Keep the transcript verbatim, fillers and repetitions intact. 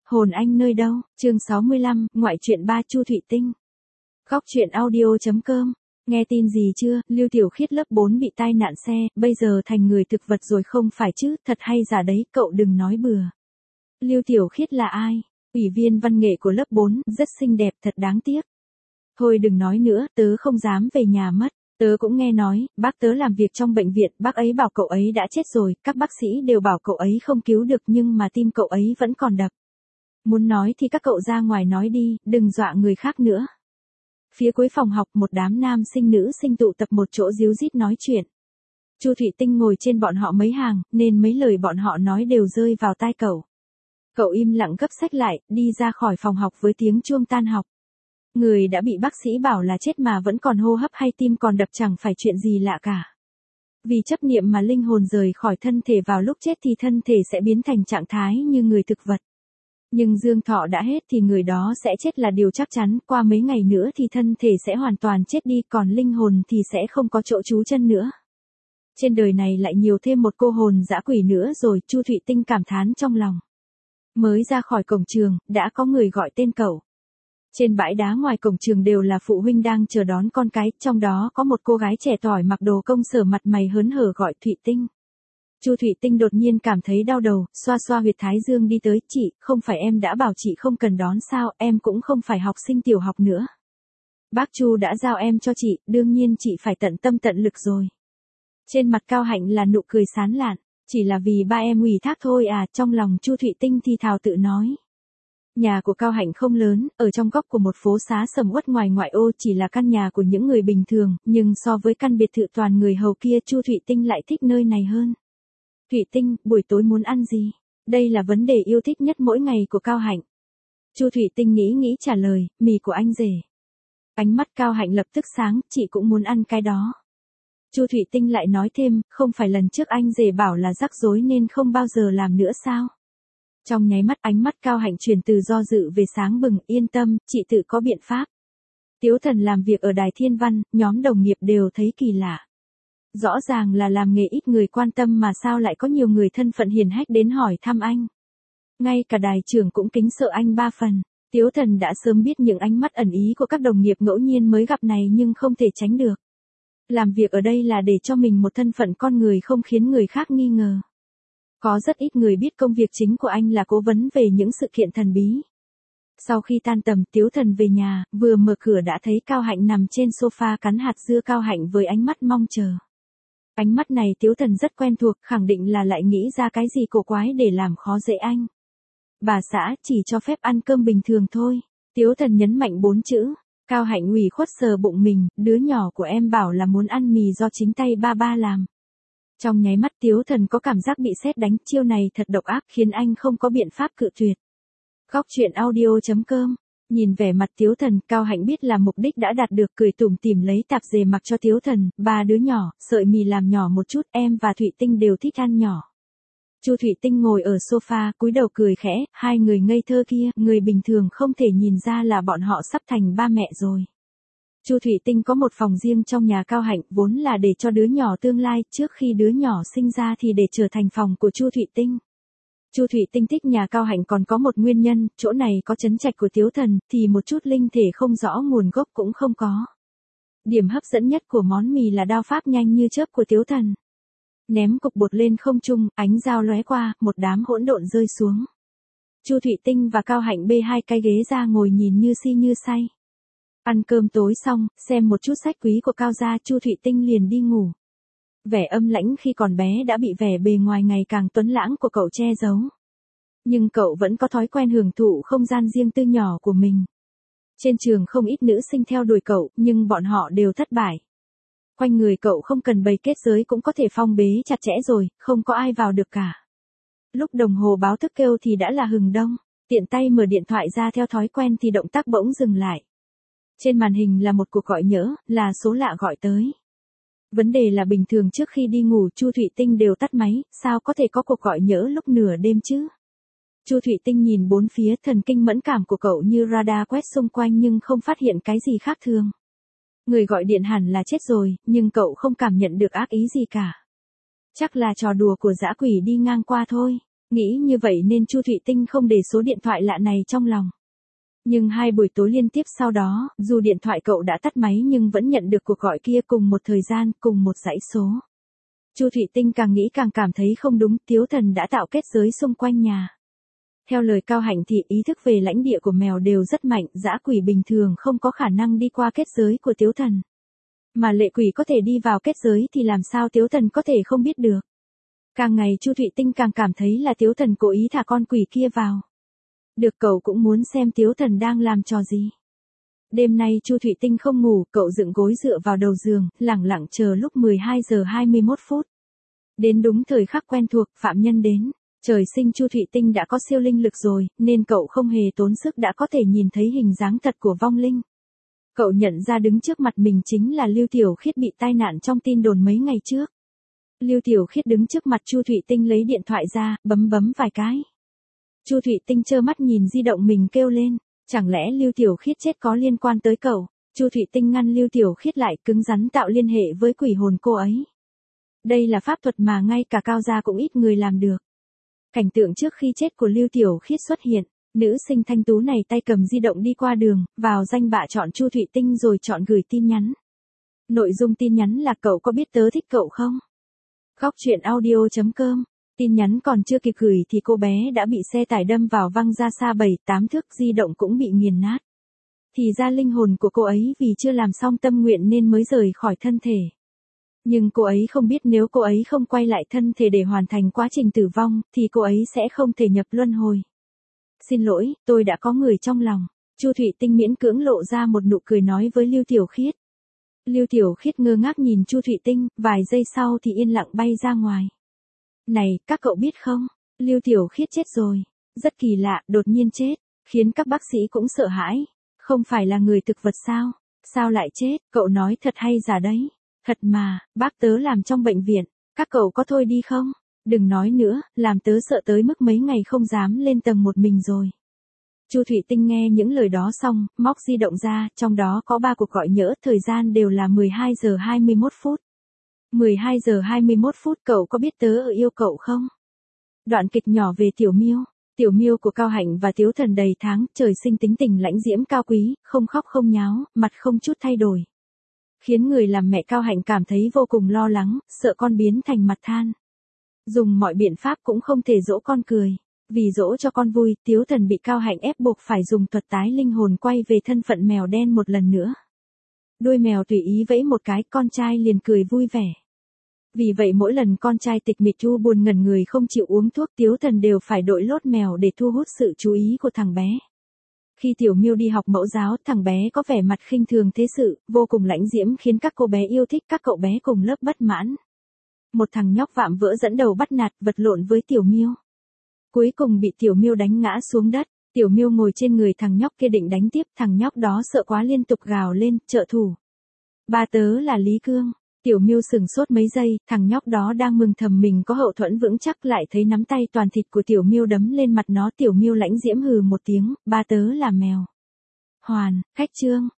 Hồn anh nơi đâu? Chương sáu mươi lăm, ngoại truyện ba Chu Thụy Tinh. Góc truyện audio chấm com. Nghe tin gì chưa? Lưu Tiểu Khiết lớp bốn bị tai nạn xe, bây giờ thành người thực vật rồi không phải chứ, thật hay giả đấy, cậu đừng nói bừa. Lưu Tiểu Khiết là ai? Ủy viên văn nghệ của lớp bốn, rất xinh đẹp, thật đáng tiếc. Thôi đừng nói nữa, tớ không dám về nhà mất. Tớ cũng nghe nói, bác tớ làm việc trong bệnh viện, bác ấy bảo cậu ấy đã chết rồi, các bác sĩ đều bảo cậu ấy không cứu được nhưng mà tim cậu ấy vẫn còn đập. Muốn nói thì các cậu ra ngoài nói đi, đừng dọa người khác nữa. Phía cuối phòng học một đám nam sinh nữ sinh tụ tập một chỗ díu dít nói chuyện. Chu Thụy Tinh ngồi trên bọn họ mấy hàng, nên mấy lời bọn họ nói đều rơi vào tai cậu. Cậu im lặng gấp sách lại, đi ra khỏi phòng học với tiếng chuông tan học. Người đã bị bác sĩ bảo là chết mà vẫn còn hô hấp hay tim còn đập chẳng phải chuyện gì lạ cả. Vì chấp niệm mà linh hồn rời khỏi thân thể vào lúc chết thì thân thể sẽ biến thành trạng thái như người thực vật. Nhưng dương thọ đã hết thì người đó sẽ chết là điều chắc chắn, qua mấy ngày nữa thì thân thể sẽ hoàn toàn chết đi, còn linh hồn thì sẽ không có chỗ trú chân nữa. Trên đời này lại nhiều thêm một cô hồn dã quỷ nữa rồi, Chu Thụy Tinh cảm thán trong lòng. Mới ra khỏi cổng trường, đã có người gọi tên cậu. Trên bãi đá ngoài cổng trường đều là phụ huynh đang chờ đón con cái, trong đó có một cô gái trẻ tuổi mặc đồ công sở mặt mày hớn hở gọi Thụy Tinh. Chu Thụy Tinh đột nhiên cảm thấy đau đầu, xoa xoa huyệt thái dương đi tới, chị, không phải em đã bảo chị không cần đón sao, em cũng không phải học sinh tiểu học nữa. Bác Chu đã giao em cho chị, đương nhiên chị phải tận tâm tận lực rồi. Trên mặt Cao Hạnh là nụ cười sán lạn, chỉ là vì ba em ủy thác thôi à, trong lòng Chu Thụy Tinh thì thào tự nói. Nhà của Cao Hạnh không lớn, ở trong góc của một phố xá sầm uất ngoài ngoại ô, chỉ là căn nhà của những người bình thường, nhưng so với căn biệt thự toàn người hầu kia, Chu Thụy Tinh lại thích nơi này hơn. Thụy Tinh, buổi tối muốn ăn gì? Đây là vấn đề yêu thích nhất mỗi ngày của Cao Hạnh. Chu Thụy Tinh nghĩ nghĩ trả lời, mì của anh rể. Ánh mắt Cao Hạnh lập tức sáng, chị cũng muốn ăn cái đó. Chu Thụy Tinh lại nói thêm, không phải lần trước anh rể bảo là rắc rối nên không bao giờ làm nữa sao? Trong nháy mắt ánh mắt Cao Hạnh chuyển từ do dự về sáng bừng, yên tâm, chị tự có biện pháp. Tiếu Thần làm việc ở Đài Thiên Văn, nhóm đồng nghiệp đều thấy kỳ lạ. Rõ ràng là làm nghề ít người quan tâm mà sao lại có nhiều người thân phận hiền hách đến hỏi thăm anh. Ngay cả đài trưởng cũng kính sợ anh ba phần. Tiếu Thần đã sớm biết những ánh mắt ẩn ý của các đồng nghiệp ngẫu nhiên mới gặp này nhưng không thể tránh được. Làm việc ở đây là để cho mình một thân phận con người không khiến người khác nghi ngờ. Có rất ít người biết công việc chính của anh là cố vấn về những sự kiện thần bí. Sau khi tan tầm, Tiếu Thần về nhà, vừa mở cửa đã thấy Cao Hạnh nằm trên sofa cắn hạt dưa. Cao Hạnh với ánh mắt mong chờ. Ánh mắt này Tiếu Thần rất quen thuộc, khẳng định là lại nghĩ ra cái gì cổ quái để làm khó dễ anh. Bà xã, chỉ cho phép ăn cơm bình thường thôi. Tiếu Thần nhấn mạnh bốn chữ. Cao Hạnh ủy khuất sờ bụng mình, đứa nhỏ của em bảo là muốn ăn mì do chính tay ba ba làm. Trong nháy mắt Tiếu Thần có cảm giác bị sét đánh, chiêu này thật độc ác khiến anh không có biện pháp cự tuyệt. Góc truyện audio chấm com. Nhìn vẻ mặt Tiếu Thần, Cao Hạnh biết là mục đích đã đạt được, cười tủm tỉm lấy tạp dề mặc cho Tiếu Thần, ba đứa nhỏ, sợi mì làm nhỏ một chút, em và Thụy Tinh đều thích ăn nhỏ. Chu Thụy Tinh ngồi ở sofa, cúi đầu cười khẽ, hai người ngây thơ kia, người bình thường không thể nhìn ra là bọn họ sắp thành ba mẹ rồi. Chu Thụy Tinh có một phòng riêng trong nhà Cao Hạnh, vốn là để cho đứa nhỏ tương lai, trước khi đứa nhỏ sinh ra thì để trở thành phòng của Chu Thụy Tinh. Chu Thụy Tinh thích nhà Cao Hạnh còn có một nguyên nhân, chỗ này có trấn trạch của Tiếu Thần, thì một chút linh thể không rõ nguồn gốc cũng không có. Điểm hấp dẫn nhất của món mì là đao pháp nhanh như chớp của Tiếu Thần. Ném cục bột lên không trung, ánh dao lóe qua, một đám hỗn độn rơi xuống. Chu Thụy Tinh và Cao Hạnh bê hai cái ghế ra ngồi nhìn như si như say. Ăn cơm tối xong, xem một chút sách quý của Cao gia, Chu Thụy Tinh liền đi ngủ. Vẻ âm lãnh khi còn bé đã bị vẻ bề ngoài ngày càng tuấn lãng của cậu che giấu. Nhưng cậu vẫn có thói quen hưởng thụ không gian riêng tư nhỏ của mình. Trên trường không ít nữ sinh theo đuổi cậu, nhưng bọn họ đều thất bại. Quanh người cậu không cần bày kết giới cũng có thể phong bế chặt chẽ rồi, không có ai vào được cả. Lúc đồng hồ báo thức kêu thì đã là hừng đông, tiện tay mở điện thoại ra theo thói quen thì động tác bỗng dừng lại. Trên màn hình là một cuộc gọi nhỡ, là số lạ gọi tới. Vấn đề là bình thường trước khi đi ngủ Chu Thụy Tinh đều tắt máy, sao có thể có cuộc gọi nhỡ lúc nửa đêm chứ? Chu Thụy Tinh nhìn bốn phía, thần kinh mẫn cảm của cậu như radar quét xung quanh nhưng không phát hiện cái gì khác thường. Người gọi điện hẳn là chết rồi, nhưng cậu không cảm nhận được ác ý gì cả. Chắc là trò đùa của dã quỷ đi ngang qua thôi. Nghĩ như vậy nên Chu Thụy Tinh không để số điện thoại lạ này trong lòng. Nhưng hai buổi tối liên tiếp sau đó, dù điện thoại cậu đã tắt máy nhưng vẫn nhận được cuộc gọi kia cùng một thời gian, cùng một dãy số. Chu Thụy Tinh càng nghĩ càng cảm thấy không đúng, Tiếu Thần đã tạo kết giới xung quanh nhà. Theo lời Cao Hạnh thì ý thức về lãnh địa của mèo đều rất mạnh, dã quỷ bình thường không có khả năng đi qua kết giới của Tiếu Thần. Mà lệ quỷ có thể đi vào kết giới thì làm sao Tiếu Thần có thể không biết được. Càng ngày Chu Thụy Tinh càng cảm thấy là Tiếu Thần cố ý thả con quỷ kia vào. Được, cậu cũng muốn xem Tiếu Thần đang làm trò gì. Đêm nay Chu Thụy Tinh không ngủ, cậu dựng gối dựa vào đầu giường, lẳng lặng chờ lúc mười hai giờ hai mươi mốt phút. Đến đúng thời khắc quen thuộc, phạm nhân đến. Trời sinh Chu Thụy Tinh đã có siêu linh lực rồi, nên cậu không hề tốn sức đã có thể nhìn thấy hình dáng thật của vong linh. Cậu nhận ra đứng trước mặt mình chính là Lưu Tiểu Khiết bị tai nạn trong tin đồn mấy ngày trước. Lưu Tiểu Khiết đứng trước mặt Chu Thụy Tinh lấy điện thoại ra, bấm bấm vài cái. Chu Thụy Tinh trơ mắt nhìn di động mình kêu lên, chẳng lẽ Lưu Tiểu Khiết chết có liên quan tới cậu? Chu Thụy Tinh ngăn Lưu Tiểu Khiết lại, cứng rắn tạo liên hệ với quỷ hồn cô ấy. Đây là pháp thuật mà ngay cả Cao gia cũng ít người làm được. Cảnh tượng trước khi chết của Lưu Tiểu Khiết xuất hiện, nữ sinh thanh tú này tay cầm di động đi qua đường, vào danh bạ chọn Chu Thụy Tinh rồi chọn gửi tin nhắn. Nội dung tin nhắn là cậu có biết tớ thích cậu không? Góc truyện audio chấm com. Tin nhắn còn chưa kịp gửi thì cô bé đã bị xe tải đâm vào văng ra xa bảy tám thước, di động cũng bị nghiền nát. Thì ra linh hồn của cô ấy vì chưa làm xong tâm nguyện nên mới rời khỏi thân thể. Nhưng cô ấy không biết nếu cô ấy không quay lại thân thể để hoàn thành quá trình tử vong, thì cô ấy sẽ không thể nhập luân hồi. Xin lỗi, tôi đã có người trong lòng. Chu Thụy Tinh miễn cưỡng lộ ra một nụ cười nói với Lưu Tiểu Khiết. Lưu Tiểu Khiết ngơ ngác nhìn Chu Thụy Tinh, vài giây sau thì yên lặng bay ra ngoài. Này, các cậu biết không, Lưu Tiểu Khiết chết rồi. Rất kỳ lạ, đột nhiên chết, khiến các bác sĩ cũng sợ hãi. Không phải là người thực vật sao? Sao lại chết? Cậu nói thật hay giả đấy? Thật mà, bác tớ làm trong bệnh viện, các cậu có thôi đi không? Đừng nói nữa, làm tớ sợ tới mức mấy ngày không dám lên tầng một mình rồi. Chu Thụy Tinh nghe những lời đó xong, móc di động ra, trong đó có ba cuộc gọi nhỡ, thời gian đều là mười hai giờ hai mươi mốt phút. mười hai giờ hai mươi mốt phút, cậu có biết tớ ở yêu cậu không? Đoạn kịch nhỏ về Tiểu Miêu. Tiểu Miêu của Cao Hạnh và Tiếu Thần đầy tháng, trời sinh tính tình lãnh diễm cao quý, không khóc không nháo, mặt không chút thay đổi. Khiến người làm mẹ Cao Hạnh cảm thấy vô cùng lo lắng, sợ con biến thành mặt than. Dùng mọi biện pháp cũng không thể dỗ con cười. Vì dỗ cho con vui, Tiếu Thần bị Cao Hạnh ép buộc phải dùng thuật tái linh hồn quay về thân phận mèo đen một lần nữa. Đuôi mèo tùy ý vẫy một cái, con trai liền cười vui vẻ. Vì vậy mỗi lần con trai tịch mịch chu buồn ngẩn người không chịu uống thuốc, Tiếu Thần đều phải đội lốt mèo để thu hút sự chú ý của thằng bé. Khi Tiểu Miêu đi học mẫu giáo, thằng bé có vẻ mặt khinh thường thế sự, vô cùng lãnh diễm khiến các cô bé yêu thích, các cậu bé cùng lớp bất mãn. Một thằng nhóc vạm vỡ dẫn đầu bắt nạt, vật lộn với Tiểu Miêu. Cuối cùng bị Tiểu Miêu đánh ngã xuống đất, Tiểu Miêu ngồi trên người thằng nhóc kia định đánh tiếp, thằng nhóc đó sợ quá liên tục gào lên, trợ thủ. Ba tớ là Lý Cương. Tiểu Miêu sừng sốt mấy giây, thằng nhóc đó đang mừng thầm mình có hậu thuẫn vững chắc, lại thấy nắm tay toàn thịt của Tiểu Miêu đấm lên mặt nó. Tiểu Miêu lãnh diễm hừ một tiếng, ba tớ là mèo. Hoàn, khách trương.